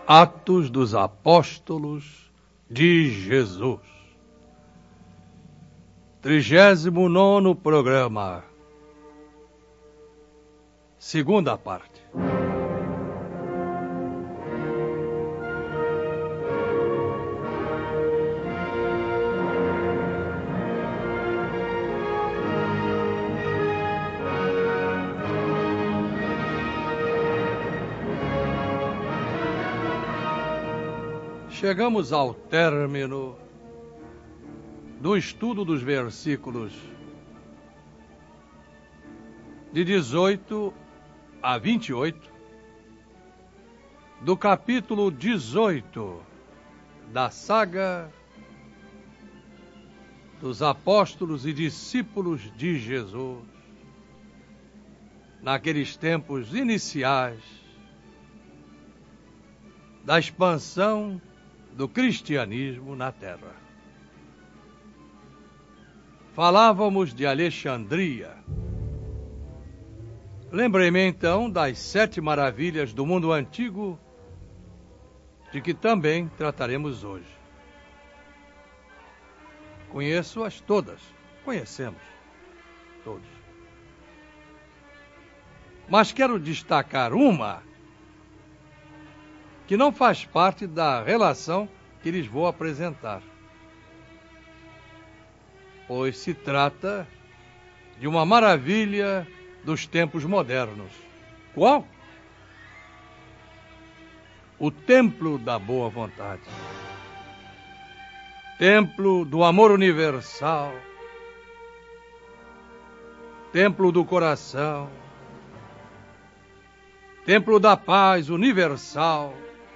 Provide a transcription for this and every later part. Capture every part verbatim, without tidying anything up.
Atos dos Apóstolos de Jesus. Trigésimo nono programa. Segunda parte. Chegamos ao término do estudo dos versículos de dezoito a vinte e oito do capítulo dezoito da saga dos apóstolos e discípulos de Jesus, naqueles tempos iniciais da expansão do cristianismo na terra. Falávamos de Alexandria. Lembrei-me então das sete maravilhas do mundo antigo, de que também trataremos hoje. Conheço-as todas, conhecemos todos. Mas quero destacar uma que não faz parte da relação que lhes vou apresentar, pois se trata de uma maravilha dos tempos modernos. Qual? O templo da boa vontade, templo do amor universal, templo do coração, templo da paz universal,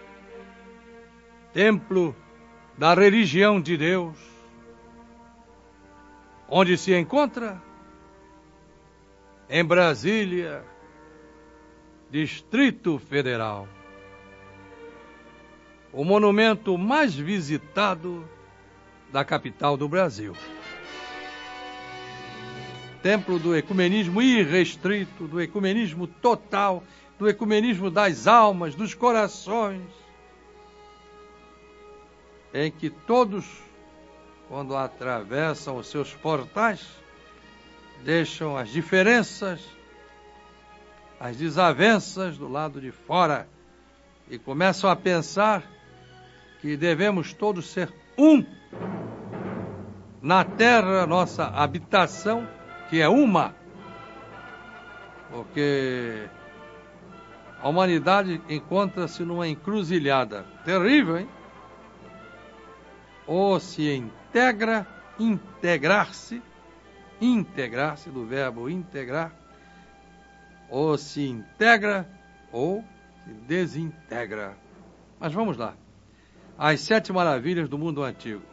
templo da religião de Deus, onde se encontra? Em Brasília, Distrito Federal, o monumento mais visitado da capital do Brasil. Templo do ecumenismo irrestrito, do ecumenismo total, do ecumenismo das almas, dos corações, em que todos, quando atravessam os seus portais, deixam as diferenças, as desavenças do lado de fora e começam a pensar que devemos todos ser um na terra, nossa habitação, que é uma, porque a humanidade encontra-se numa encruzilhada terrível, hein? Ou se integra, integrar-se, integrar-se do verbo integrar, ou se integra ou se desintegra. Mas vamos lá. As sete maravilhas do mundo antigo.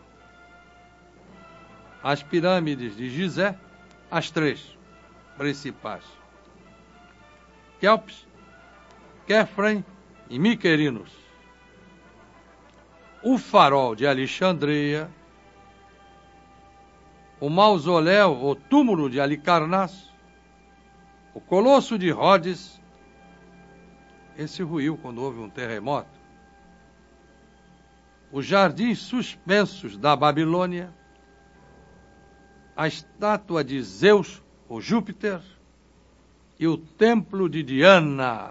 As pirâmides de Gizé, as três principais: Quéops, Quéfren e Miquerinos. O farol de Alexandria, o mausoléu ou túmulo de Alicarnasso, o colosso de Rhodes, esse ruiu quando houve um terremoto, os jardins suspensos da Babilônia, a estátua de Zeus ou Júpiter e o templo de Diana.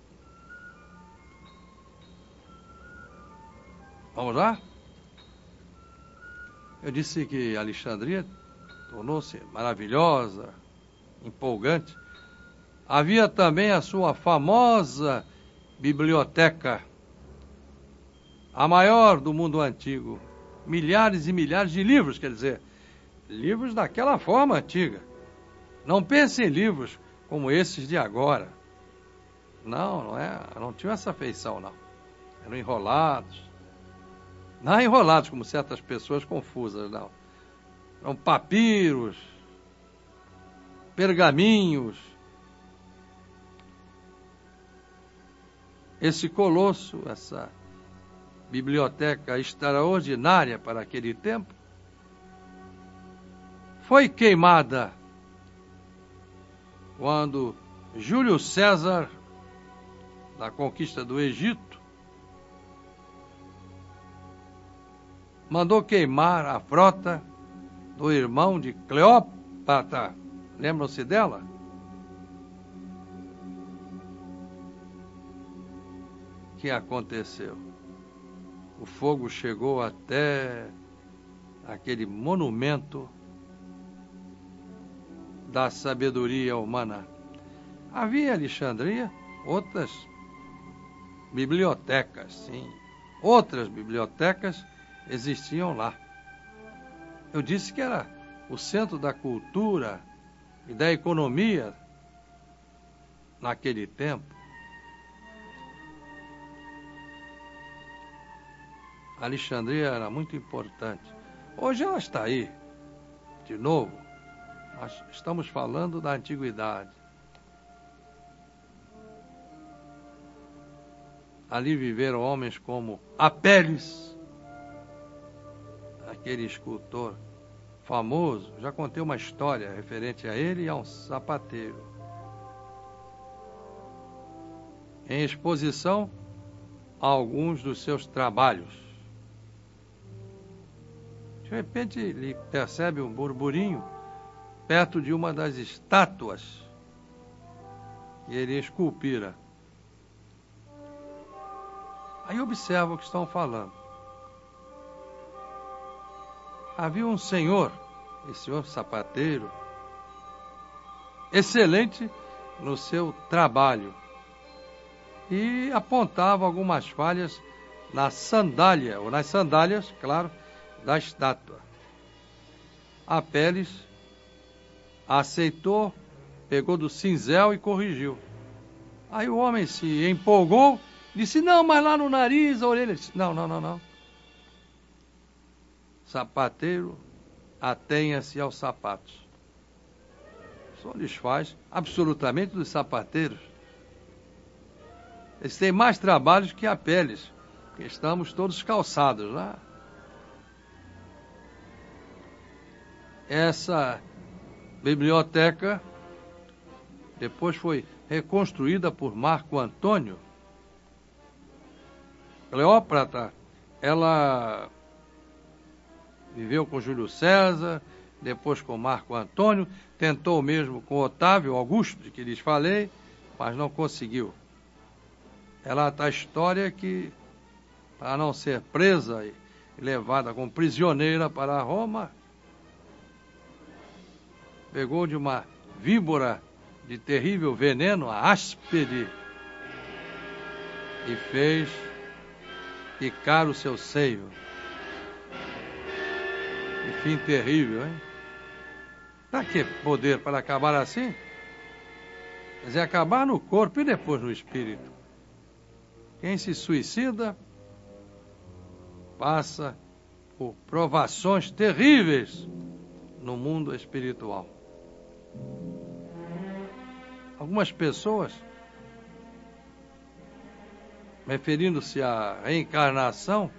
Vamos lá? Eu disse que Alexandria tornou-se maravilhosa, empolgante. Havia também a sua famosa biblioteca, a maior do mundo antigo. Milhares e milhares de livros, quer dizer, livros daquela forma antiga. Não pense em livros como esses de agora. Não, não é, não tinham essa feição, não. Eram enrolados. Não enrolados como certas pessoas confusas, não. Eram papiros, pergaminhos. Esse colosso, essa biblioteca extraordinária para aquele tempo, foi queimada quando Júlio César, da conquista do Egito, mandou queimar a frota do irmão de Cleópatra. Lembram-se dela? O que aconteceu? O fogo chegou até aquele monumento da sabedoria humana. Havia em Alexandria outras bibliotecas, sim. Outras bibliotecas existiam lá. Eu disse que era o centro da cultura e da economia naquele tempo. Alexandria era muito importante. Hoje ela está aí, de novo. Nós estamos falando da antiguidade. Ali viveram homens como Apéles, aquele escultor famoso. Já contei uma história referente a ele e a um sapateiro. Em exposição a alguns dos seus trabalhos. De repente ele percebe um burburinho perto de uma das estátuas que ele esculpira. Aí observa o que estão falando. Havia um senhor, esse senhor sapateiro, excelente no seu trabalho, e apontava algumas falhas na sandália, ou nas sandálias, claro, da estátua. Apéles aceitou, pegou do cinzel e corrigiu. Aí o homem se empolgou, disse, não, mas lá no nariz, a orelha. Disse, não, não, não, não. Sapateiro, atenha-se aos sapatos. Só lhes faz absolutamente dos sapateiros. Eles têm mais trabalhos que Apéles, que estamos todos calçados lá. Essa biblioteca depois foi reconstruída por Marco Antônio. Cleópatra, ela viveu com Júlio César, depois com Marco Antônio, tentou mesmo com Otávio Augusto, de que lhes falei, mas não conseguiu. Ela está a história que, para não ser presa e levada como prisioneira para Roma, pegou de uma víbora de terrível veneno, a áspide, e fez picar o seu seio. Que fim terrível, hein? Para que poder? Para acabar assim? Quer dizer, acabar no corpo e depois no espírito. Quem se suicida passa por provações terríveis no mundo espiritual. Algumas pessoas, referindo-se à reencarnação,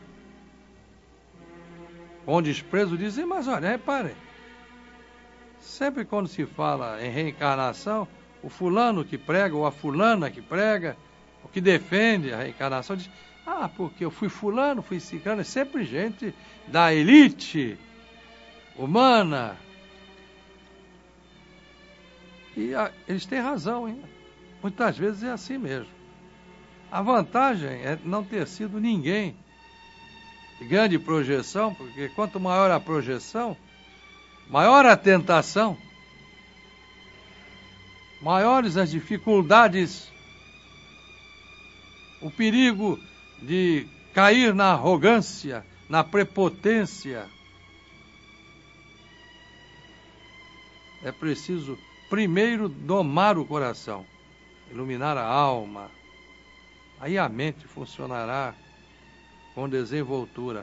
com desprezo, dizem, mas olha, reparem, sempre quando se fala em reencarnação, o fulano que prega, ou a fulana que prega, o que defende a reencarnação, diz, ah, porque eu fui fulano, fui ciclano, é sempre gente da elite humana. E a, eles têm razão, hein? Muitas vezes é assim mesmo. A vantagem é não ter sido ninguém de grande projeção, porque quanto maior a projeção, maior a tentação, maiores as dificuldades, o perigo de cair na arrogância, na prepotência. É preciso primeiro domar o coração, iluminar a alma. Aí a mente funcionará com desenvoltura.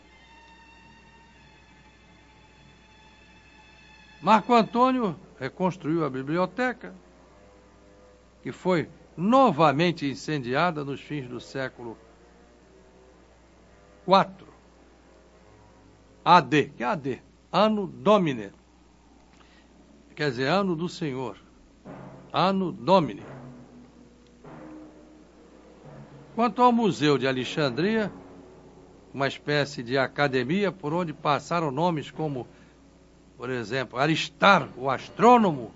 Marco Antônio reconstruiu a biblioteca, que foi novamente incendiada nos fins do século quatro. A D, que é A D? Anno Domini. Quer dizer, ano do Senhor. Anno Domini. Quanto ao Museu de Alexandria, uma espécie de academia por onde passaram nomes como, por exemplo, Aristarco, o astrônomo,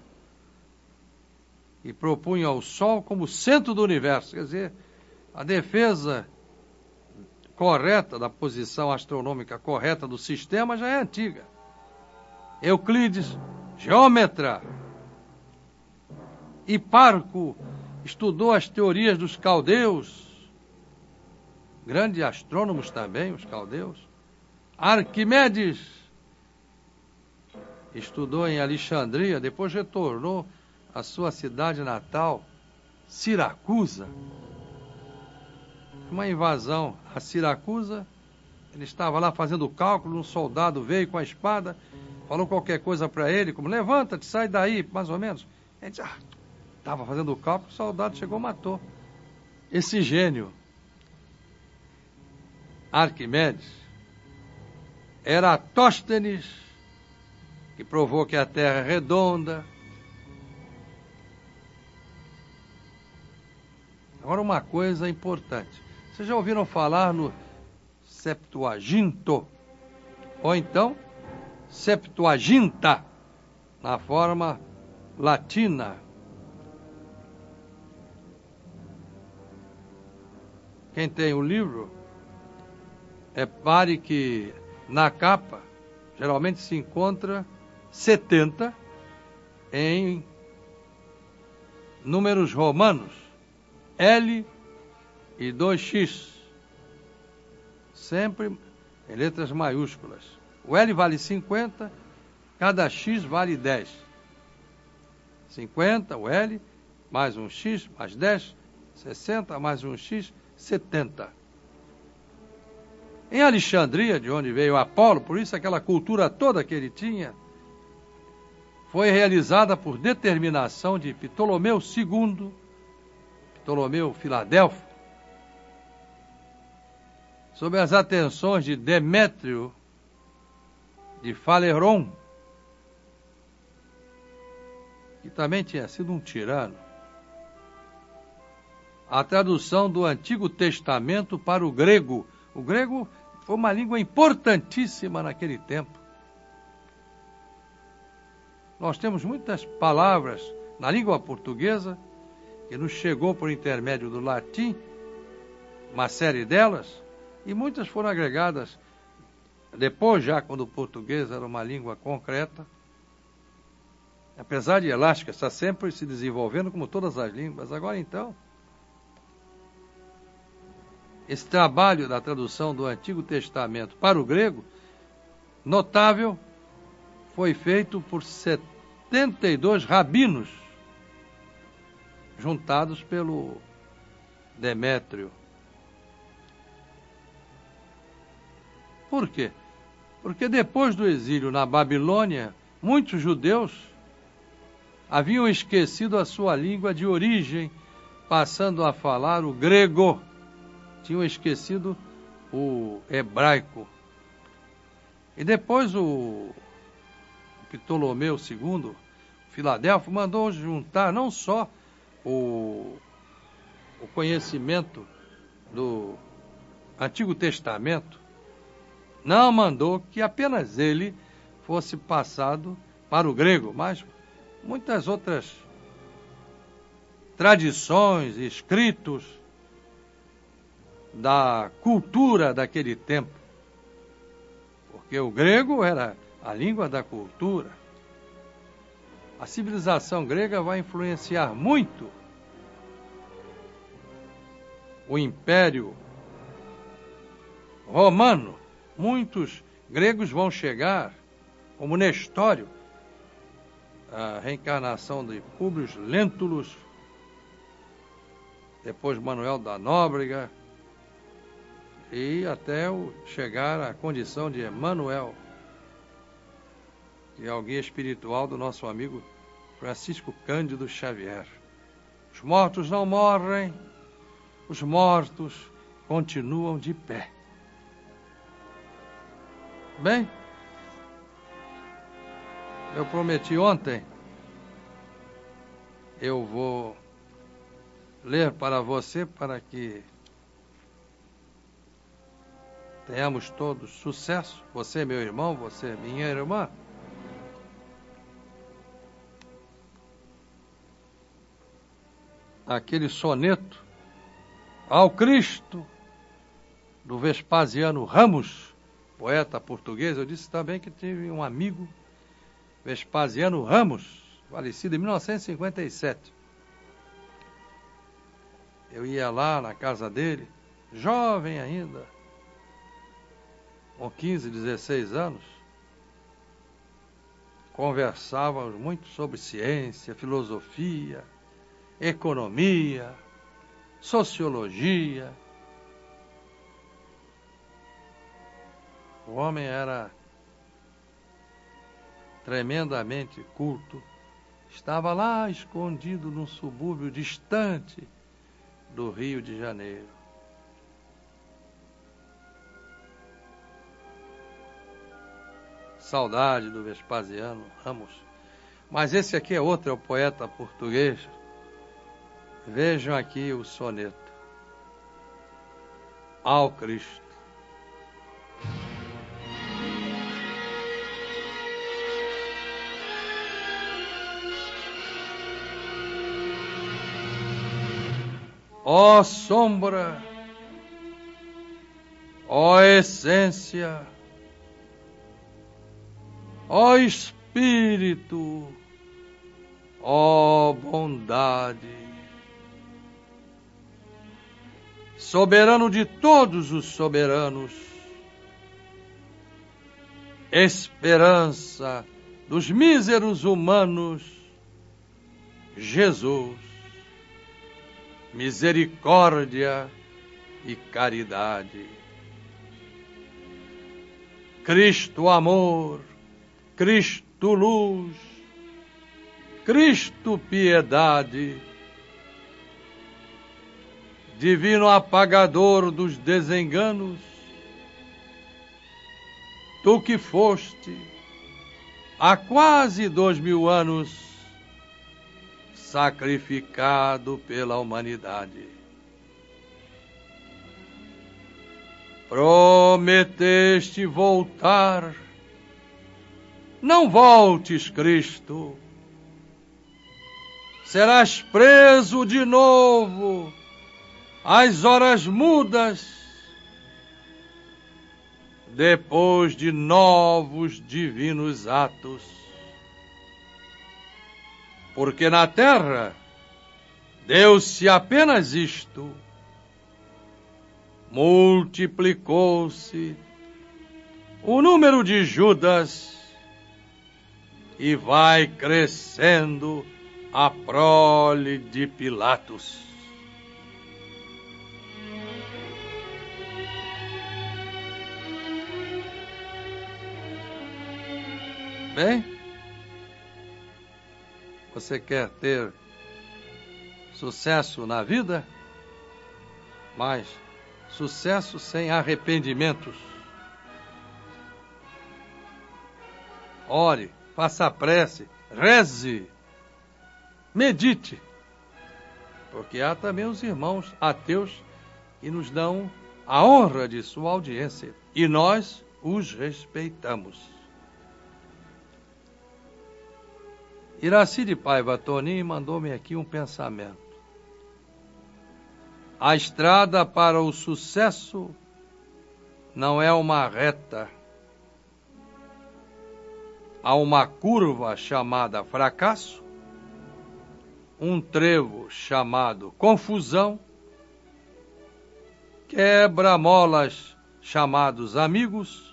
e propunha o Sol como centro do universo. Quer dizer, a defesa correta da posição astronômica correta do sistema já é antiga. Euclides, geômetra. Hiparco estudou as teorias dos caldeus. Grandes astrônomos também, os caldeus. Arquimedes estudou em Alexandria, depois retornou à sua cidade natal, Siracusa. Uma invasão a Siracusa, ele estava lá fazendo cálculo, um soldado veio com a espada, falou qualquer coisa para ele, como levanta-te, sai daí, mais ou menos. Ele disse, ah, estava fazendo o cálculo, o soldado chegou e matou. Esse gênio, Arquimedes, Eratóstenes, que provou que a Terra é redonda. Agora uma coisa importante. Vocês já ouviram falar no Septuaginto? Ou então, Septuaginta, na forma latina. Quem tem o livro, repare que na capa, geralmente se encontra setenta em números romanos, L e dois x, sempre em letras maiúsculas. O L vale cinquenta, cada X vale dez. cinquenta, o L, mais um X, mais dez, sessenta, mais um X, setenta. Em Alexandria, de onde veio Apolo, por isso aquela cultura toda que ele tinha, foi realizada por determinação de Ptolomeu segundo, Ptolomeu Filadelfo, sob as atenções de Demétrio de Faleron, que também tinha sido um tirano. A tradução do Antigo Testamento para o grego. O grego foi uma língua importantíssima naquele tempo. Nós temos muitas palavras na língua portuguesa que nos chegou por intermédio do latim, uma série delas, e muitas foram agregadas depois, já quando o português era uma língua concreta. Apesar de elástica, está sempre se desenvolvendo como todas as línguas. Agora então, esse trabalho da tradução do Antigo Testamento para o grego, notável, foi feito por setenta e dois rabinos, juntados pelo Demétrio. Por quê? Porque depois do exílio na Babilônia, muitos judeus haviam esquecido a sua língua de origem, passando a falar o grego. Tinham esquecido o hebraico. E depois o Ptolomeu segundo, Filadelfo, mandou juntar não só o, o conhecimento do Antigo Testamento, não mandou que apenas ele fosse passado para o grego, mas muitas outras tradições, escritos da cultura daquele tempo. Porque o grego era a língua da cultura. A civilização grega vai influenciar muito o Império Romano. Muitos gregos vão chegar, como Nestório, a reencarnação de Públio Lentulus, depois Manuel da Nóbrega, e até o chegar à condição de Emanuel, que é o guia espiritual do nosso amigo Francisco Cândido Xavier. Os mortos não morrem, os mortos continuam de pé. Bem, eu prometi ontem, eu vou ler para você para que tenhamos todos sucesso, você meu irmão, você minha irmã. Aquele soneto ao Cristo, do Vespasiano Ramos, poeta português. Eu disse também que tive um amigo, Vespasiano Ramos, falecido em mil novecentos e cinquenta e sete. Eu ia lá na casa dele, jovem ainda, com quinze, dezesseis anos, conversávamos muito sobre ciência, filosofia, economia, sociologia. O homem era tremendamente culto, estava lá escondido num subúrbio distante do Rio de Janeiro. Saudade do Vespasiano Ramos. Mas esse aqui é outro, é o poeta português. Vejam aqui o soneto ao Cristo. Ó sombra, ó essência, ó Espírito, ó bondade, soberano de todos os soberanos, esperança dos míseros humanos, Jesus, misericórdia e caridade. Cristo amor, Cristo luz, Cristo piedade, divino apagador dos desenganos, tu que foste há quase dois mil anos sacrificado pela humanidade. Prometeste voltar, não voltes, Cristo. Serás preso de novo às horas mudas, depois de novos divinos atos. Porque na terra deu-se apenas isto, multiplicou-se o número de Judas e vai crescendo a prole de Pilatos. Bem, você quer ter sucesso na vida, mas sucesso sem arrependimentos. Ore, faça a prece, reze, medite, porque há também os irmãos ateus que nos dão a honra de sua audiência e nós os respeitamos. Iracide Paiva Tonim mandou-me aqui um pensamento. A estrada para o sucesso não é uma reta. Há uma curva chamada fracasso, um trevo chamado confusão, quebra-molas chamados amigos,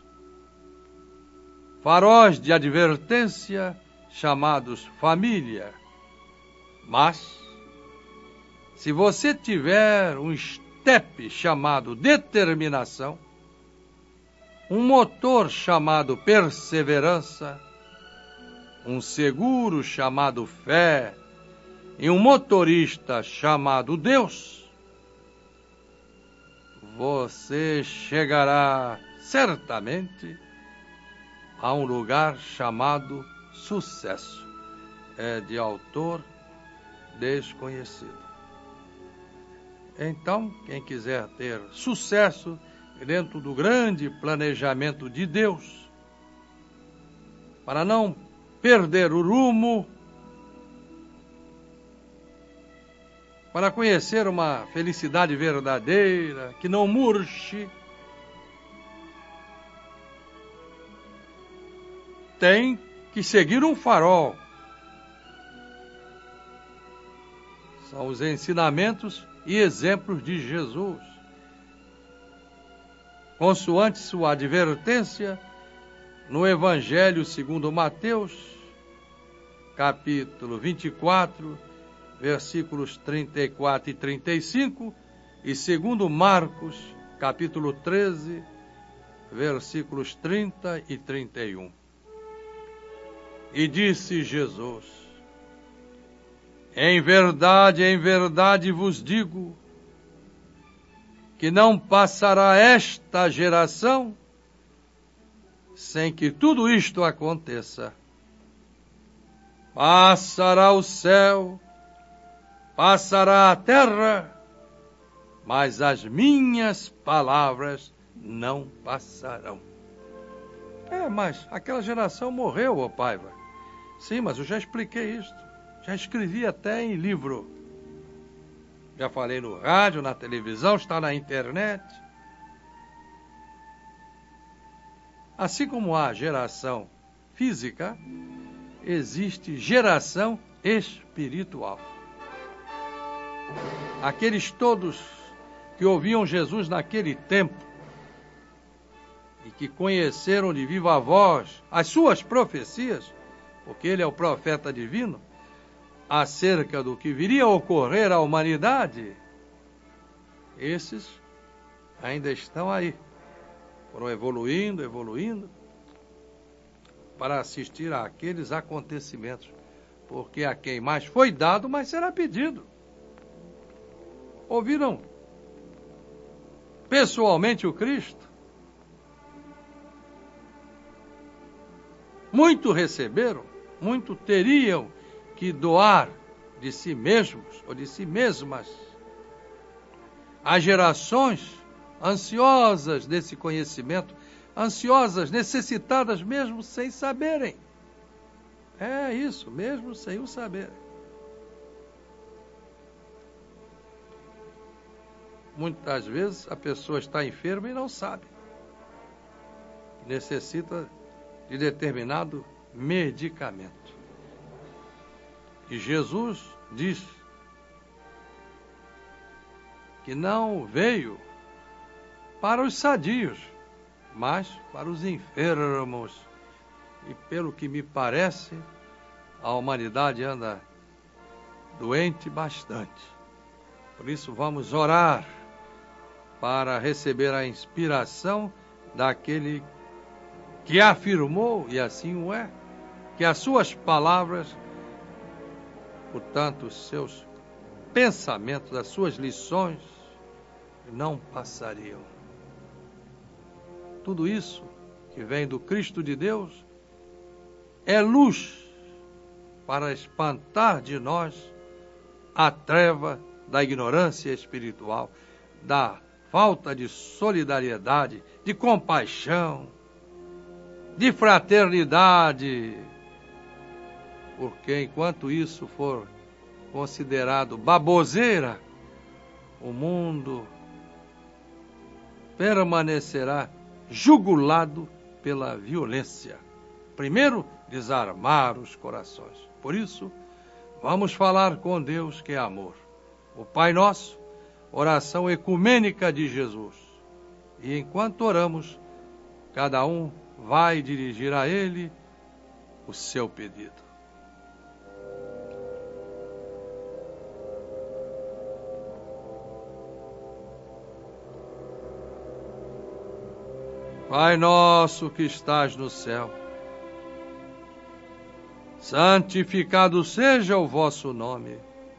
faróis de advertência chamados família. Mas, se você tiver um estepe chamado determinação, um motor chamado perseverança, um seguro chamado fé e um motorista chamado Deus, você chegará certamente a um lugar chamado sucesso. É de autor desconhecido. Então, quem quiser ter sucesso, dentro do grande planejamento de Deus, para não perder o rumo, para conhecer uma felicidade verdadeira, que não murche, tem que seguir um farol. São os ensinamentos e exemplos de Jesus. Consoante sua advertência, no Evangelho segundo Mateus, capítulo vinte e quatro, versículos trinta e quatro e trinta e cinco, e segundo Marcos, capítulo treze, versículos trinta e trinta e um. E disse Jesus: em verdade, em verdade vos digo, que não passará esta geração sem que tudo isto aconteça. Passará o céu, passará a terra, mas as minhas palavras não passarão. É, mas aquela geração morreu, ó Paiva. Sim, mas eu já expliquei isto. Já escrevi até em livro. Já falei no rádio, na televisão, está na internet. Assim como há geração física, existe geração espiritual. Aqueles todos que ouviam Jesus naquele tempo e que conheceram de viva voz as suas profecias, porque ele é o profeta divino, acerca do que viria a ocorrer à humanidade, esses ainda estão aí. Foram evoluindo, evoluindo, para assistir àqueles acontecimentos, porque a quem mais foi dado, mais será pedido. Ouviram pessoalmente o Cristo? Muito receberam, muito teriam que doar de si mesmos ou de si mesmas. Há gerações ansiosas desse conhecimento, ansiosas, necessitadas mesmo sem saberem. É isso, mesmo sem o saberem. Muitas vezes a pessoa está enferma e não sabe. Necessita de determinado medicamento. E Jesus diz que não veio para os sadios, mas para os enfermos. E pelo que me parece, a humanidade anda doente bastante. Por isso vamos orar para receber a inspiração daquele que afirmou, e assim o é, que as suas palavras, portanto, os seus pensamentos, as suas lições, não passariam. Tudo isso que vem do Cristo de Deus é luz para espantar de nós a treva da ignorância espiritual, da falta de solidariedade, de compaixão, de fraternidade, porque enquanto isso for considerado baboseira, o mundo permanecerá jugulado pela violência. Primeiro, desarmar os corações. Por isso, vamos falar com Deus que é amor. O Pai Nosso, oração ecumênica de Jesus. E enquanto oramos, cada um vai dirigir a Ele o seu pedido. Pai nosso que estás no céu, santificado seja o vosso nome.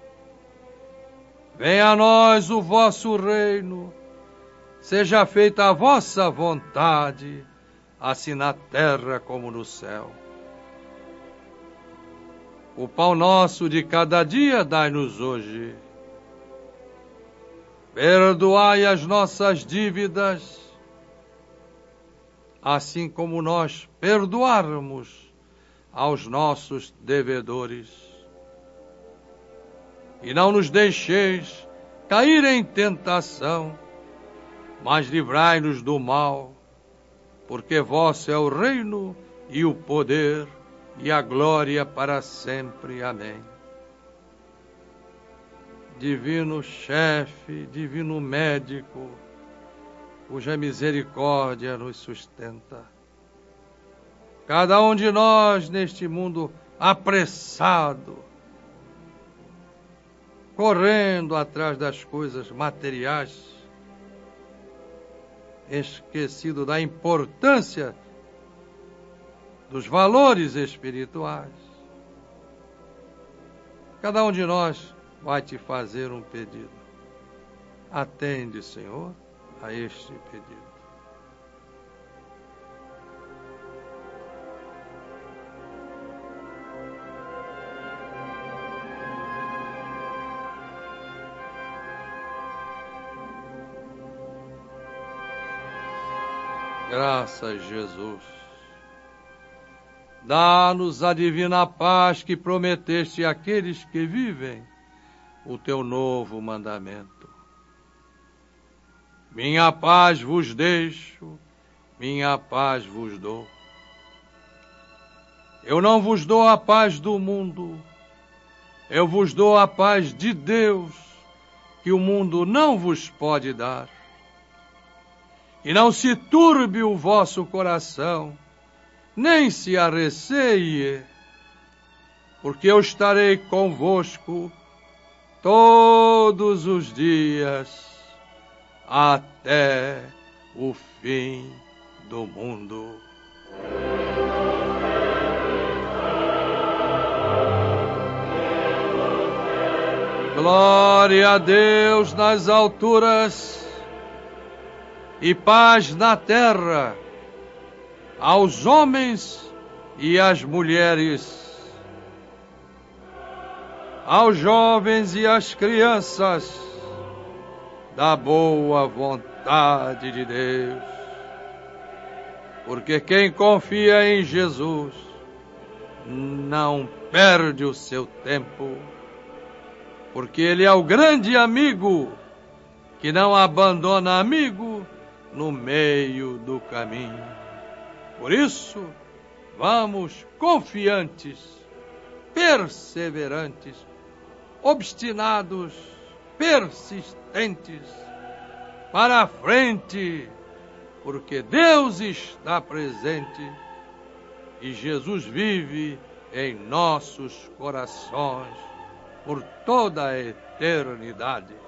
Venha a nós o vosso reino, seja feita a vossa vontade, assim na terra como no céu. O pão nosso de cada dia dai-nos hoje. Perdoai as nossas dívidas, assim como nós perdoarmos aos nossos devedores. E não nos deixeis cair em tentação, mas livrai-nos do mal, porque vosso é o reino e o poder e a glória para sempre. Amém. Divino chefe, divino médico, cuja misericórdia nos sustenta. Cada um de nós neste mundo apressado, correndo atrás das coisas materiais, esquecido da importância dos valores espirituais. Cada um de nós vai te fazer um pedido. Atende, Senhor, a este pedido. Graças, Jesus. Dá-nos a divina paz que prometeste àqueles que vivem o teu novo mandamento. Minha paz vos deixo, minha paz vos dou. Eu não vos dou a paz do mundo, eu vos dou a paz de Deus, que o mundo não vos pode dar. E não se turbe o vosso coração, nem se arreceie, porque eu estarei convosco todos os dias, até o fim do mundo. Glória a Deus nas alturas e paz na terra, aos homens e às mulheres, aos jovens e às crianças, da boa vontade de Deus. Porque quem confia em Jesus não perde o seu tempo, porque Ele é o grande amigo que não abandona amigo no meio do caminho. Por isso, vamos confiantes, perseverantes, obstinados, persistentes, para a frente, porque Deus está presente e Jesus vive em nossos corações por toda a eternidade.